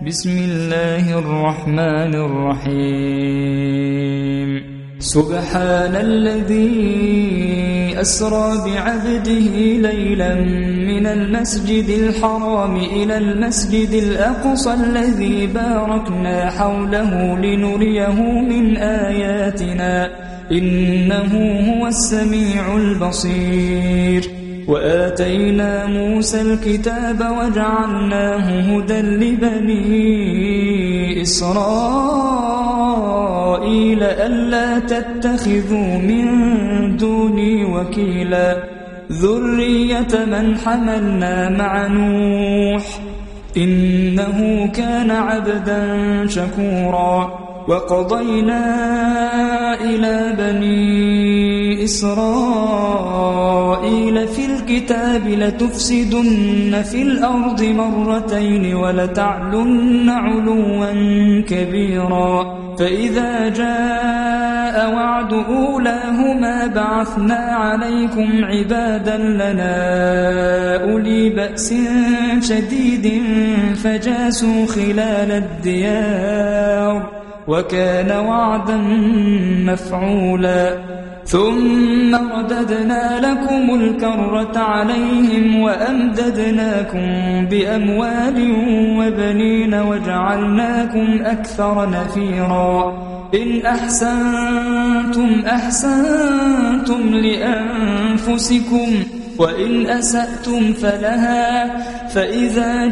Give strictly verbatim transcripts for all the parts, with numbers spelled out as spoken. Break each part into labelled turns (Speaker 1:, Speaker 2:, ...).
Speaker 1: بسم الله الرحمن الرحيم سبحان الذي أسرى بعبده ليلا من المسجد الحرام إلى المسجد الأقصى الذي باركنا حوله لنريه من آياتنا إنه هو السميع البصير وآتينا موسى الكتاب وجعلناه هدى لبني إسرائيل ألا تتخذوا من دوني وكيلا ذرية من حملنا مع نوح إنه كان عبدا شكورا وقضينا إلى بني إسرائيل في الكتاب لتفسدن في الأرض مرتين ولتعلن علوا كبيرا فإذا جاء وعد أولاهما بعثنا عليكم عبادا لنا أولي بأس شديد فجاسوا خلال الديار وكان وعدا مفعولا ثم رددنا لكم الكرة عليهم وأمددناكم بأموال وبنين وجعلناكم أكثر نفيرا إن أحسنتم أحسنتم لأنفسكم وإن أسأتم فلها فإذا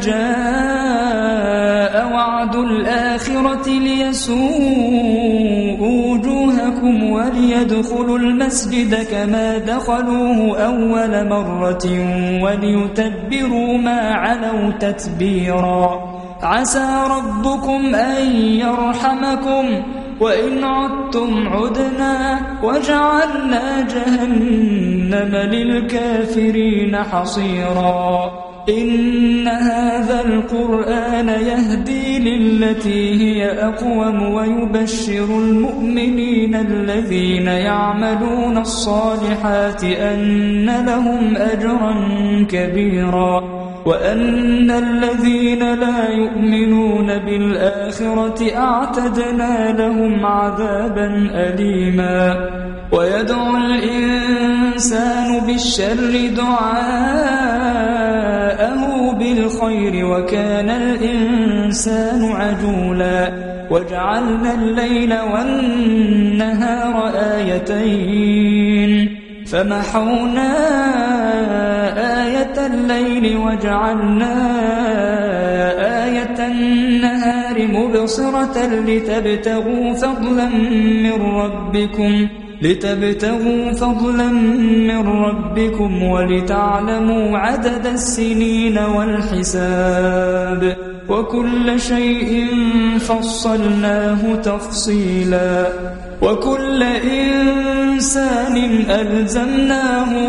Speaker 1: جاء وعد الآخرة ليسوءوا وجوهكم وليدخلوا المسجد كما دخلوه أول مرة وليتبروا ما علوا تتبيرا عسى ربكم أن يرحمكم وإن عدتم عدنا وجعلنا جهنم للكافرين حصيرا إن هذا القرآن يهدي للتي هي أقوم ويبشر المؤمنين الذين يعملون الصالحات أن لهم أجرا كبيرا وأن الذين لا يؤمنون بالآخرة أعتدنا لهم عذابا أليما ويدعو الإنسان بالشر دعاءه بالخير وكان الإنسان عجولا وجعلنا الليل والنهار آيتين فمحونا آية الليل وجعلنا آية النهار مبصرة لتبتغوا فضلا من ربكم لتبتغوا فضلا من ربكم ولتعلموا عدد السنين والحساب وكل شيء فصلناه تفصيلا وكل إنسان ألزمناه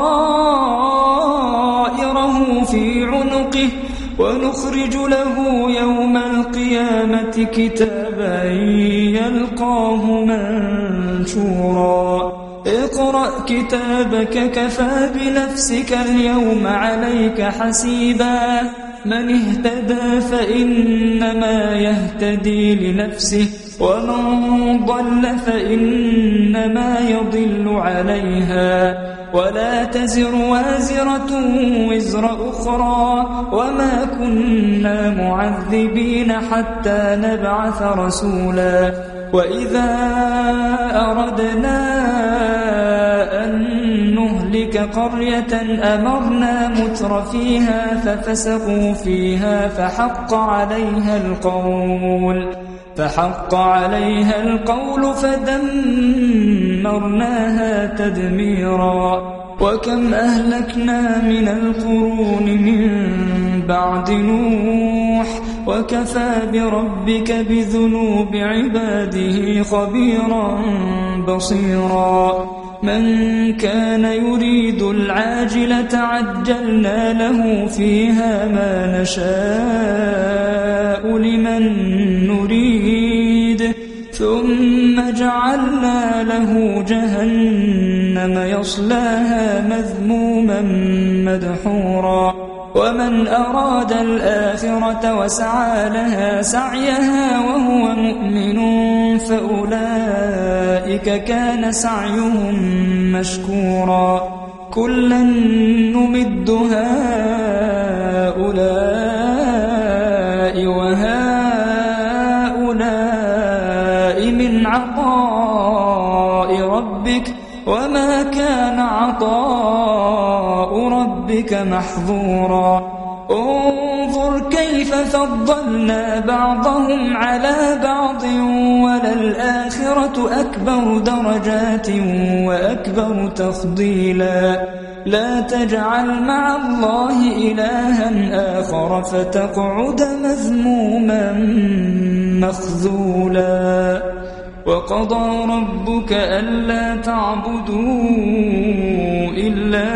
Speaker 1: طائره في عنقه ونخرج له يوم القيامة كتابا يلقاه منشورا اقرأ كتابك كفى بنفسك اليوم عليك حسيبا من اهتدى فإنما يهتدي لنفسه ومن ضل فإنما يضل عليها ولا تزر وازرة وزر أخرى وما كنا معذبين حتى نبعث رسولا وإذا أردنا أن نهلك قرية أمرنا متر فيها ففسقوا فيها فحق عليها القول فحق عليها القول فدمرناها تدميرا وكم أهلكنا من القرون من بعد نوح وكفى بربك بذنوب عباده خبيرا بصيرا من كان يريد العاجلة عجلنا له فيها ما نشاء لمن نريد ثم جعلنا له جهنم يصلاها مذموما مدحورا ومن أراد الآخرة وسعى لها سعيها وهو مؤمن فأولئك كان سعيهم مشكورا كلا نمد هؤلاء وهؤلاء من عطاء ربك وما كان عطاء ربك محظورا انظر كيف فضلنا بعضهم على بعض وللآخرة أكبر درجات وأكبر تفضيلا لا تجعل مع الله إلها آخر فتقعد مذموما مخذولا وقضى ربك ألا تعبدوا إلا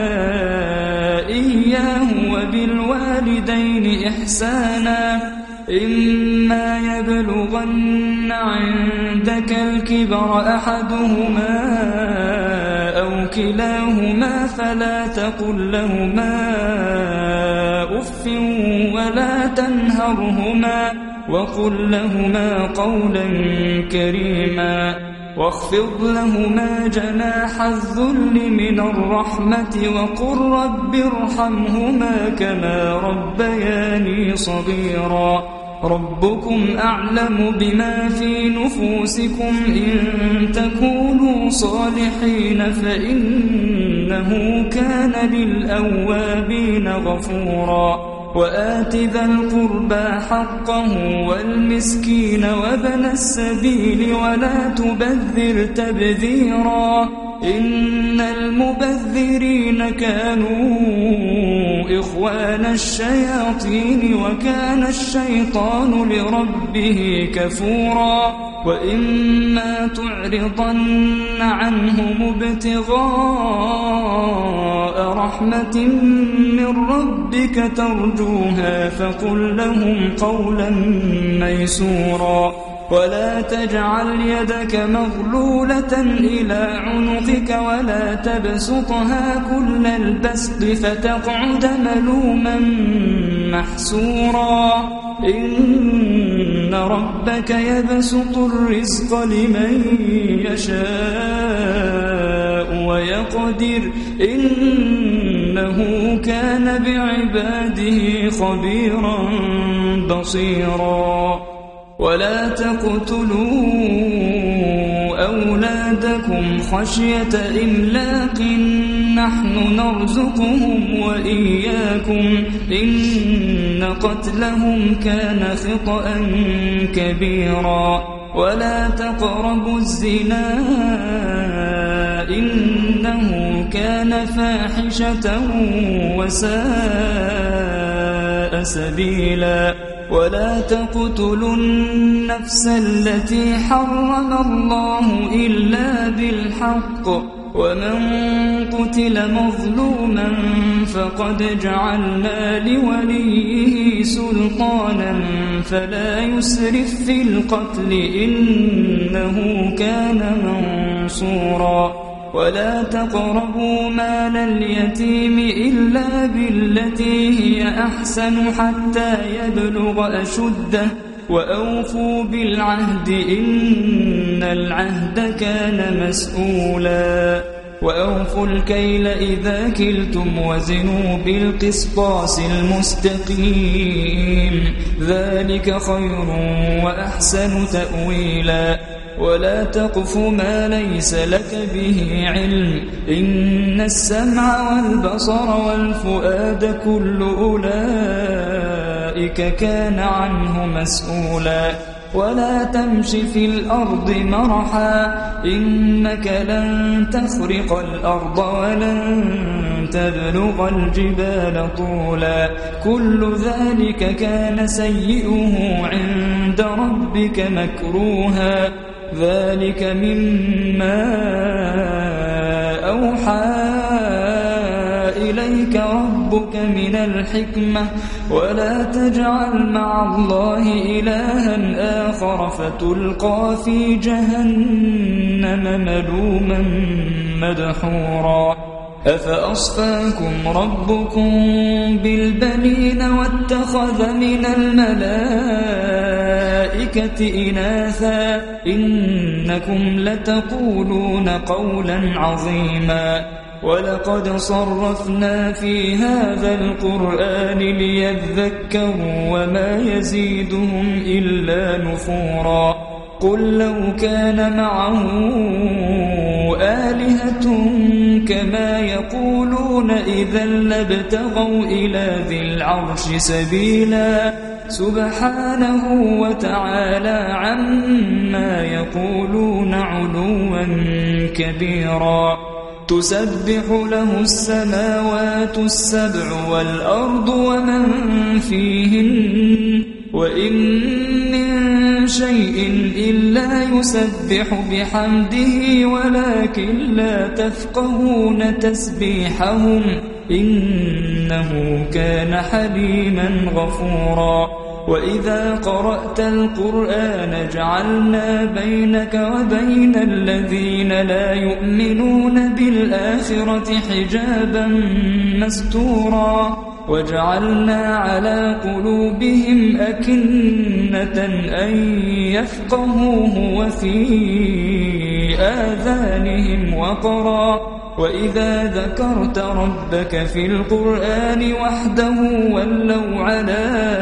Speaker 1: إياه وبالوالدين إحسانا إما يبلغن عندك الكبر أحدهما أو كلاهما فلا تقل لهما أف ولا تنهرهما وقل لهما قولا كريما واخفض لهما جناح الذل من الرحمة وقل رب ارحمهما كما ربياني صغيرا ربكم أعلم بما في نفوسكم إن تكونوا صالحين فإنه كان للأوابين غفورا وآت ذا القربى حقه والمسكين وابن السبيل ولا تبذر تبذيرا إن المبذرين كانوا إخوان الشياطين وكان الشيطان لربه كفورا وإما تعرضن عنهم ابتغاء رحمة من ربك ترجوها فقل لهم قولا ميسورا ولا تجعل يدك مغلولة إلى عنقك ولا تبسطها كل البسط فتقعد ملوما محسورا إن ربك يبسط الرزق لمن يشاء ويقدر إنه كان بعباده خبيرا بصيرا ولا تقتلوا أولادكم خشية إملاق نحن نرزقهم وإياكم إن قتلهم كان خطأ كبيرا ولا تقربوا الزنا إنه كان فاحشة وساء سبيلا ولا تقتلوا النفس التي حرم الله إلا بالحق ومن قتل مظلوما فقد جعلنا لوليه سلطانا فلا يسرف في القتل إنه كان منصورا ولا تقربوا مال اليتيم إلا بالتي هي أحسن حتى يبلغ أشده وأوفوا بالعهد إن العهد كان مسؤولا وأوفوا الكيل إذا كلتم وزنوا بالقسطاس المستقيم ذلك خير وأحسن تأويلا ولا تقف ما ليس لك به علم إن السمع والبصر والفؤاد كل أولئك كان عنه مسؤولا ولا تمش في الأرض مرحا إنك لن تخرق الأرض ولن تبلغ الجبال طولا كل ذلك كان سيئه عند ربك مكروها ذلك مما أوحى إليك ربك من الحكمة ولا تجعل مع الله إلها آخر فتلقى في جهنم ملوما مدحورا أفأصفاكم ربكم بالبنين واتخذ من الملائكة إناثا إنكم لتقولون قولا عظيما ولقد صرفنا في هذا القرآن ليذكروا وما يزيدهم إلا نفورا قل لو كان معه آلهة كما يقولون إذا لابتغوا إلى ذي العرش سبيلا سبحانه وتعالى عما يقولون علوا كبيرا تسبح له السماوات السبع والأرض ومن فيهن وإن من شيء إلا يسبح بحمده ولكن لا تفقهون تسبيحهم إنه كان حليما غفورا وإذا قرأت القرآن جعلنا بينك وبين الذين لا يؤمنون بالآخرة حجابا مستورا وجعلنا على قلوبهم أكنة أن يفقهوه وفي آذانهم وقرا وإذا ذكرت ربك في القرآن وحده ولوا على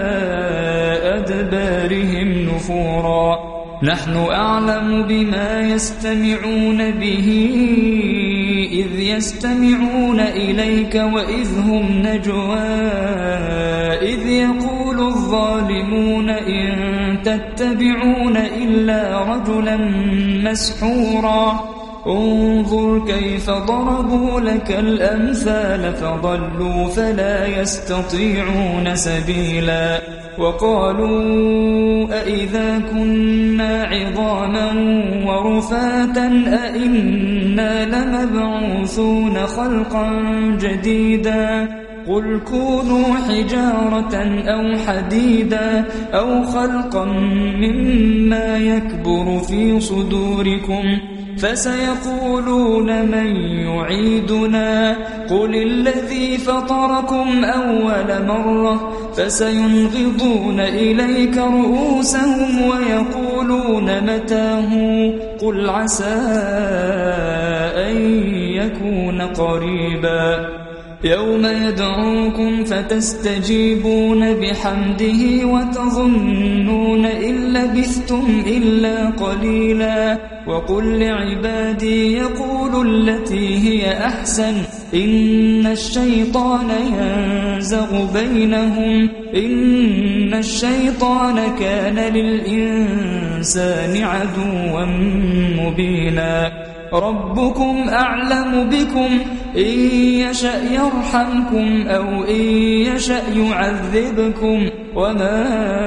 Speaker 1: أدبارهم نفورا نحن أعلم بما يستمعون به إذ يستمعون إليك وإذ هم نجوى إذ يقول الظالمون إن تتبعون إلا رجلا مسحورا انظر كيف ضربوا لك الأمثال فضلوا فلا يستطيعون سبيلا وقالوا أئذا كنا عظاما ورفاتا أئنا لمبعوثون خلقا جديدا قل كونوا حجارة أو حديدا أو خلقا مما يكبر في صدوركم فسيقولون من يعيدنا قل الذي فطركم أول مرة فسينغضون إليك رؤوسهم ويقولون متاه قل عسى أن يكون قريبا يوم يدعوكم فتستجيبون بحمده وتظنون إن لبثتم إلا قليلا وقل لعبادي يقولوا التي هي أحسن إن الشيطان ينزغ بينهم إن الشيطان كان للإنسان عدوا مبينا ربكم أعلم بكم إن يشأ يرحمكم أو إن يشأ يعذبكم وما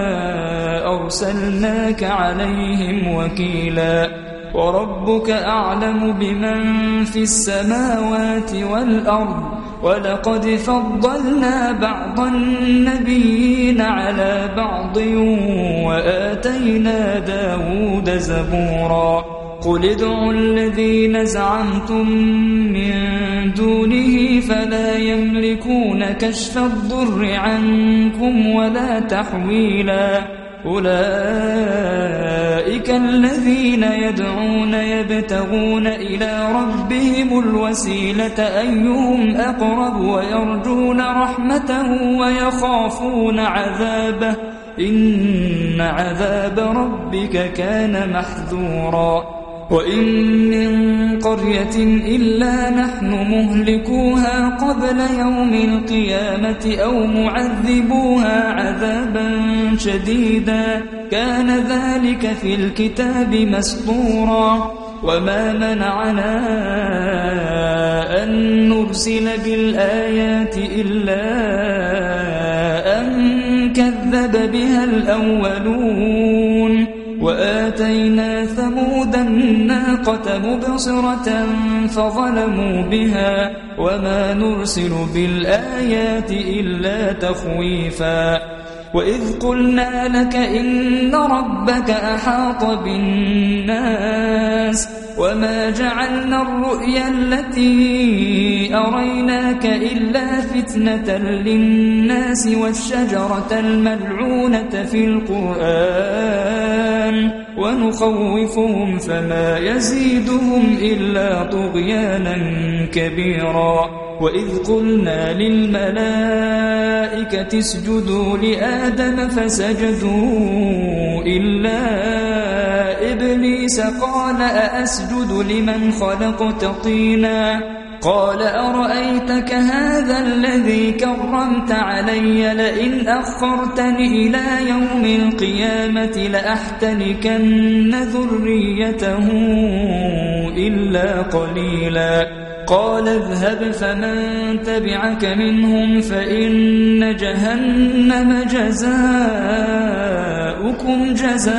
Speaker 1: أرسلناك عليهم وكيلا وربك أعلم بمن في السماوات والأرض ولقد فضلنا بعض النبيين على بعض وآتينا داود زبورا قل ادعوا الذين زعمتم من دونه فلا يملكون كشف الضر عنكم ولا تحويلا أولئك الذين يدعون يبتغون إلى ربهم الوسيلة أيهم أقرب ويرجون رحمته ويخافون عذابه إن عذاب ربك كان محذورا وإن من قرية إلا نحن مهلكوها قبل يوم القيامة أو معذبوها عذابا شديدا كان ذلك في الكتاب مسطورا وما منعنا أن نرسل بالآيات إلا أن كذب بها الأولون وآتينا ثمود الناقة مبصرة فظلموا بها وما نرسل بالآيات إلا تخويفا وإذ قلنا لك إن ربك أحاط بالناس وما جعلنا الرؤيا التي أريناك إلا فتنة للناس والشجرة الملعونة في القرآن ونخوفهم فما يزيدهم إلا طغيانا كبيرا وإذ قلنا للملائكة اسجدوا لآدم فسجدوا إلا إبليس قال أأسجد لمن خلقت طينا قال أرأيتك هذا الذي كرمت علي لئن أخرتني إلى يوم القيامة لأحتنكن ذريته إلا قليلا قال اذهب فمن تبعك منهم فإن جهنم جزاؤكم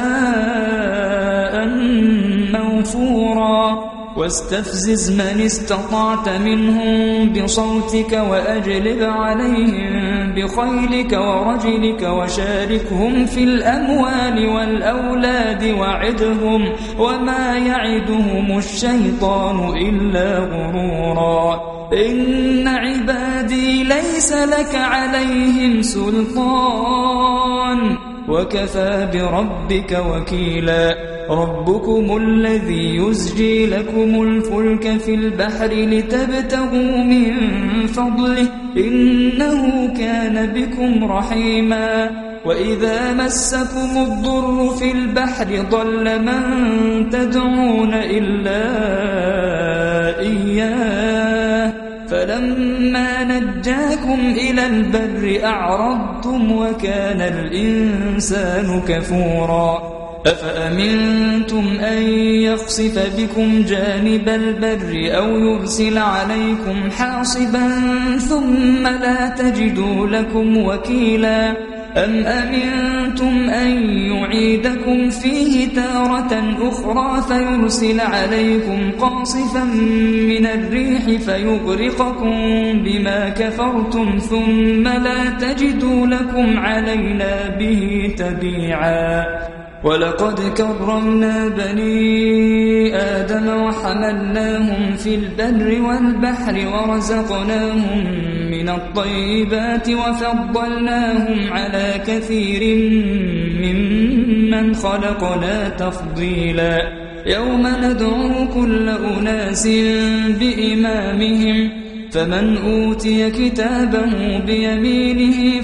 Speaker 1: جزاء موفورا واستفزز من استطعت منهم بصوتك وأجلب عليهم بخيلك ورجلك وشاركهم في الأموال والأولاد وعدهم وما يعدهم الشيطان إلا غرورا إن عبادي ليس لك عليهم سلطان وكفى بربك وكيلا ربكم الذي يزجي لكم الفلك في البحر لتبتغوا من فضله إنه كان بكم رحيما وإذا مسكم الضر في البحر ضل من تدعون إلا إياه فلما نجاكم إلى البر أعرضتم وكان الإنسان كفورا أفأمنتم أن يخسف بكم جانب البر أو يرسل عليكم حاصبا ثم لا تجدوا لكم وكيلا أم أمنتم أن يعيدكم فيه تارة أخرى فيرسل عليكم قاصفا من الريح فيغرقكم بما كفرتم ثم لا تجدوا لكم علينا به تبيعا ولقد كرمنا بني آدم وحملناهم في البر والبحر ورزقناهم من الطيبات وفضلناهم على كثير ممن خلقنا تفضيلا يوم ندعو كل أناس بإمامهم فمن أوتي كتابه بيمينه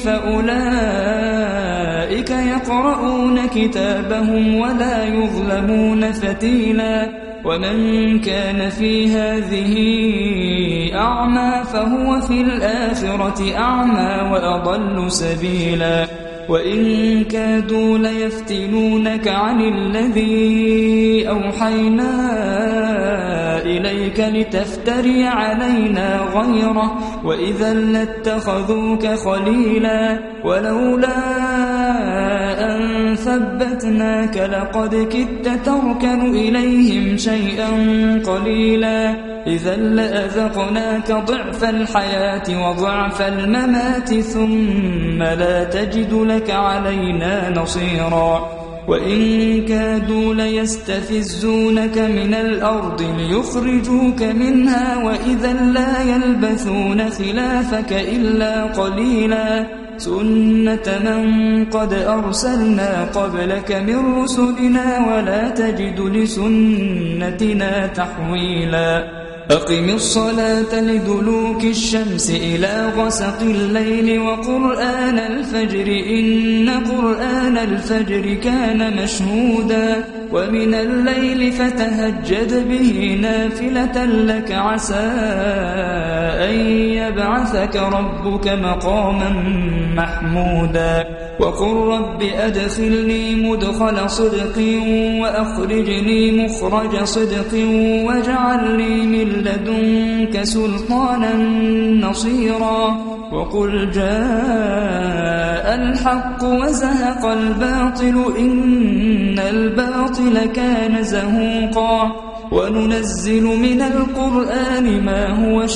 Speaker 1: فأولئك يقرؤون كتابهم ولا يظلمون فتيلا ومن كان في هذه أعمى فهو في الآخرة أعمى وأضل سبيلا وإن كادوا ليفتنونك عن الذي أوحينا إليك لتفتري علينا غيره وإذا لاتخذوك خليلا ولولا أن ثبتناك لقد كدت تركن إليهم شيئا قليلا إذا لأذقناك ضعف الحياة وضعف الممات ثم لا تجد لك علينا نصيرا وإن كادوا ليستفزونك من الأرض ليخرجوك منها وإذا لا يلبثون خلافك إلا قليلا سنة من قد أرسلنا قبلك من رسلنا ولا تجد لسنتنا تحويلا أقم الصلاة لدلوك الشمس إلى غسق الليل وقرآن الفجر إن قرآن الفجر كان مشهودا ومن الليل فتهجد به نافلة لك عسى أن يبعثك ربك مقاما محمودا وقل رب أدخلني مدخل صدق وأخرجني مخرج صدق واجعل لي من لدنك سلطانا نصيرا وقل جاء الحق وزهق الباطل إن الباطل كان زهوقا وننزل من القرآن ما هو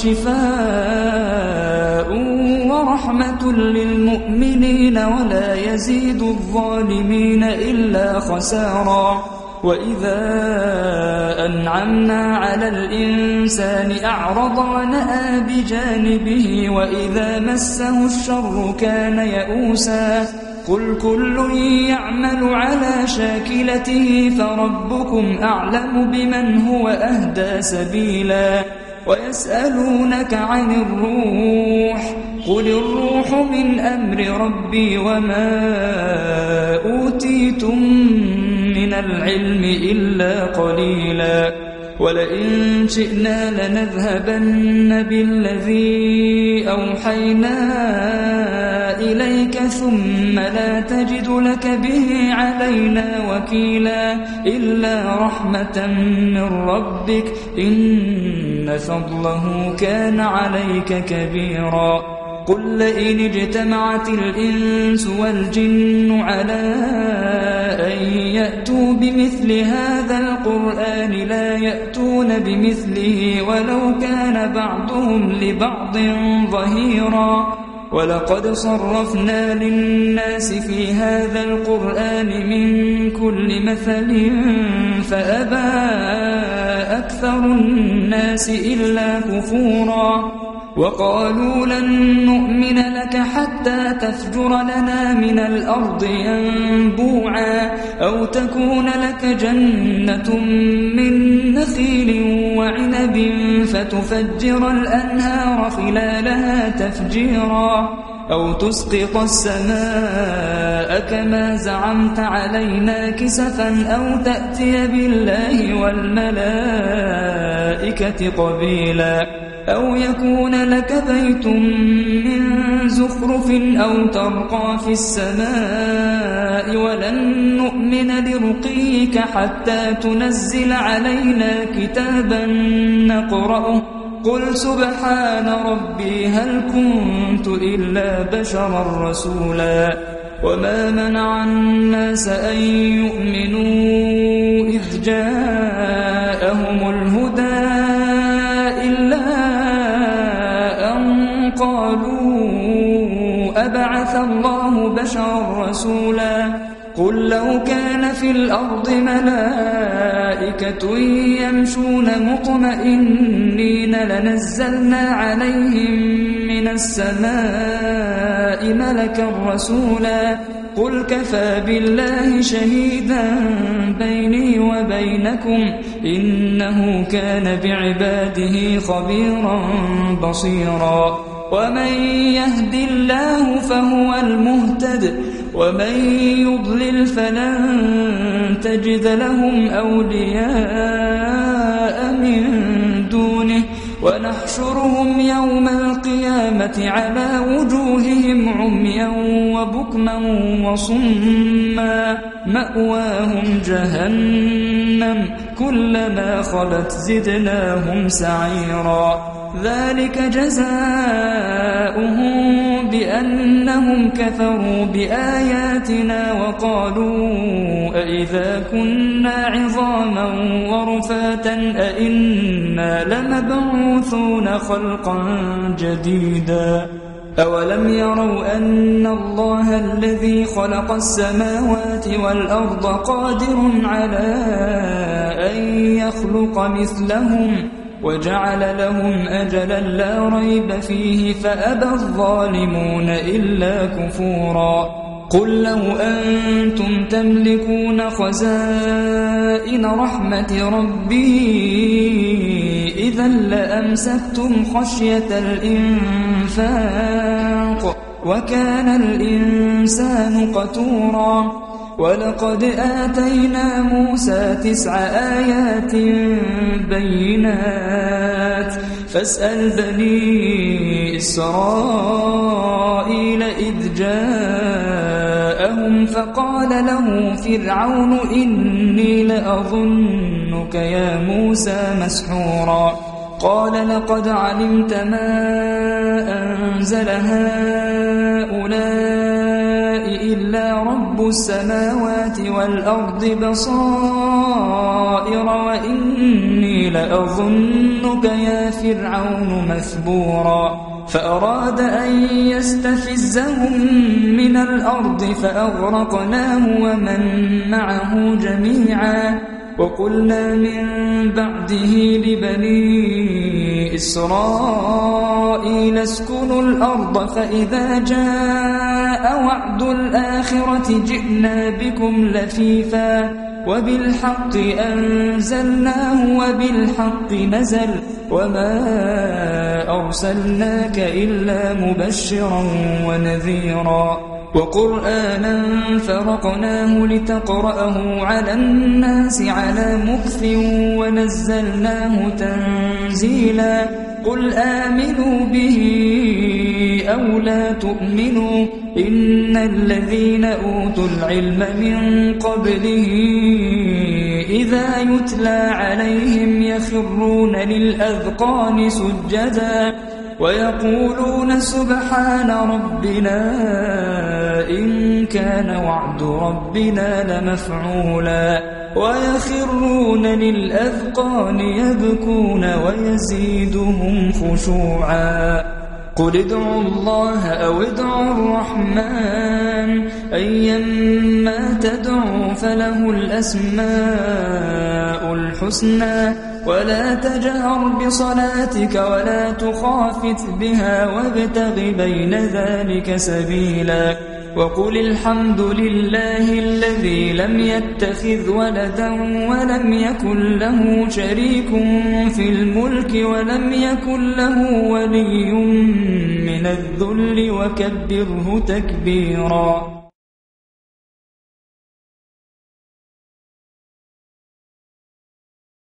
Speaker 1: شفاء ورحمة للمؤمنين ولا يزيد الظالمين إلا خسارا وإذا أنعمنا على الإنسان أعرض ونأى بجانبه وإذا مسه الشر كان يئوسا قل كل يعمل على شاكلته فربكم أعلم بمن هو أهدى سبيلا ويسألونك عن الروح قل الروح من أمر ربي وما أوتيتم من العلم إلا قليلا ولئن شئنا لنذهبن بالذي أوحينا إليك ثم لا تجد لك به علينا وكيلا إلا رحمة من ربك إن فضله كان عليك كبيرا قل لئن اجتمعت الإنس والجن على أن يأتوا بمثل هذا القرآن لا يأتون بمثله ولو كان بعضهم لبعض ظهيرا ولقد صرفنا للناس في هذا القرآن من كل مثل فأبى أكثر الناس إلا كفورا وقالوا لن نؤمن لك حتى تفجر لنا من الأرض ينبوعا أو تكون لك جنة من نخيل وعنب فتفجر الأنهار خلالها تفجيرا أو تسقط السماء كما زعمت علينا كسفا أو تأتي بالله والملائكة قبيلا أو يكون لك بيت من زخرف أو ترقى في السماء ولن نؤمن لرقيك حتى تنزل علينا كتابا نقرأه قل سبحان ربي هل كنت إلا بشرا رسولا وما منع الناس أن يؤمنوا إذ جاءهم الهدى قالوا أبعث الله بشرا رسولا قل لو كان في الأرض ملائكة يمشون مطمئنين لنزلنا عليهم من السماء ملكا رسولا قل كفى بالله شهيدا بيني وبينكم إنه كان بعباده خبيرا بصيرا ومن يهد الله فهو المهتد ومن يضلل فلن تجد لهم أولياء من دونه ونحشرهم يوم القيامة على وجوههم عميا وبكما وصما مأواهم جهنم كلما خلت زدناهم سعيرا ذلك جزاؤهم بأنهم كفروا بآياتنا وقالوا أئذا كنا عظاما ورفاتا أئنا لمبعوثون خلقا جديدا أولم يروا أن الله الذي خلق السماوات والأرض قادر على أن يخلق مثلهم وجعل لهم أجلا لا ريب فيه فأبى الظالمون إلا كفورا قل لو أنتم تملكون خزائن رحمة ربي إذا لأمسكتم خشية الإنفاق وكان الإنسان قتورا ولقد آتينا موسى تسع آيات بينات فاسأل بني إسرائيل إذ جاءهم فقال له فرعون إني لأظنك يا موسى مسحورا قال لقد علمت ما أنزل هؤلاء إلا رب السماوات والأرض بصائر وإني لأظنك يا فرعون مثبورا فأراد أن يستفزهم من الأرض فأغرقناه ومن معه جميعا وقلنا من بعده لبني إسرائيل اسكنوا الأرض فإذا جاء وعد الآخرة جئنا بكم لفيفا وبالحق أنزلناه وبالحق نزل وما أرسلناك إلا مبشرا ونذيرا وقرآنا فرقناه لتقرأه على الناس على مكث ونزلناه تنزيلا قل آمنوا به أو لا تؤمنوا إن الذين أوتوا العلم من قبله إذا يتلى عليهم يخرون للأذقان سجدا ويقولون سبحان ربنا إن كان وعد ربنا لمفعولا ويخرون للأذقان يبكون ويزيدهم خشوعا قل ادعوا الله أو ادعوا الرحمن أيما تدعوا فله الأسماء الحسنى ولا تجهر بصلاتك ولا تخافت بها وابتغ بين ذلك سبيلا وقل الحمد لله الذي لم يتخذ ولدا ولم يكن له شريك في الملك ولم يكن له ولي من الذل وكبره تكبيرا